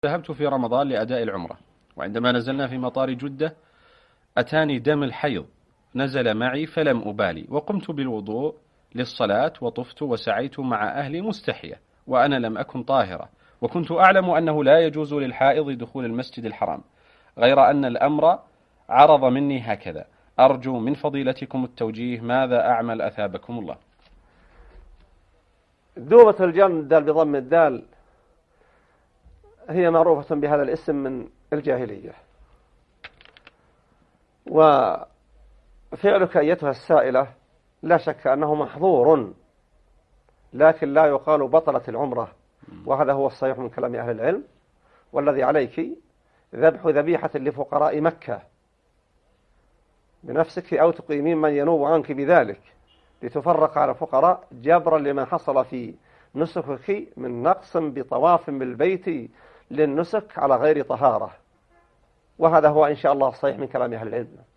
ذهبت في رمضان لأداء العمرة، وعندما نزلنا في مطار جدة أتاني دم الحيض، نزل معي فلم أبالي، وقمت بالوضوء للصلاة وطفت وسعيت مع أهلي مستحية، وأنا لم أكن طاهرة، وكنت أعلم أنه لا يجوز للحائض دخول المسجد الحرام، غير أن الأمر عرض مني هكذا. أرجو من فضيلتكم التوجيه، ماذا أعمل أثابكم الله؟ دوبة الجندل بضم الدال هي معروفة بهذا الاسم من الجاهلية، وفعلك أيتها السائلة لا شك أنه محظور، لكن لا يقال بطلت العمرة، وهذا هو الصحيح من كلام أهل العلم. والذي عليك ذبح ذبيحة لفقراء مكة بنفسك، أو تقيمين من ينوب عنك بذلك لتفرق على الفقراء جبرا لما حصل في نسكك من نقص بطواف بالبيت للنسك على غير طهارة، وهذا هو إن شاء الله الصحيح من كلام أهل العلم.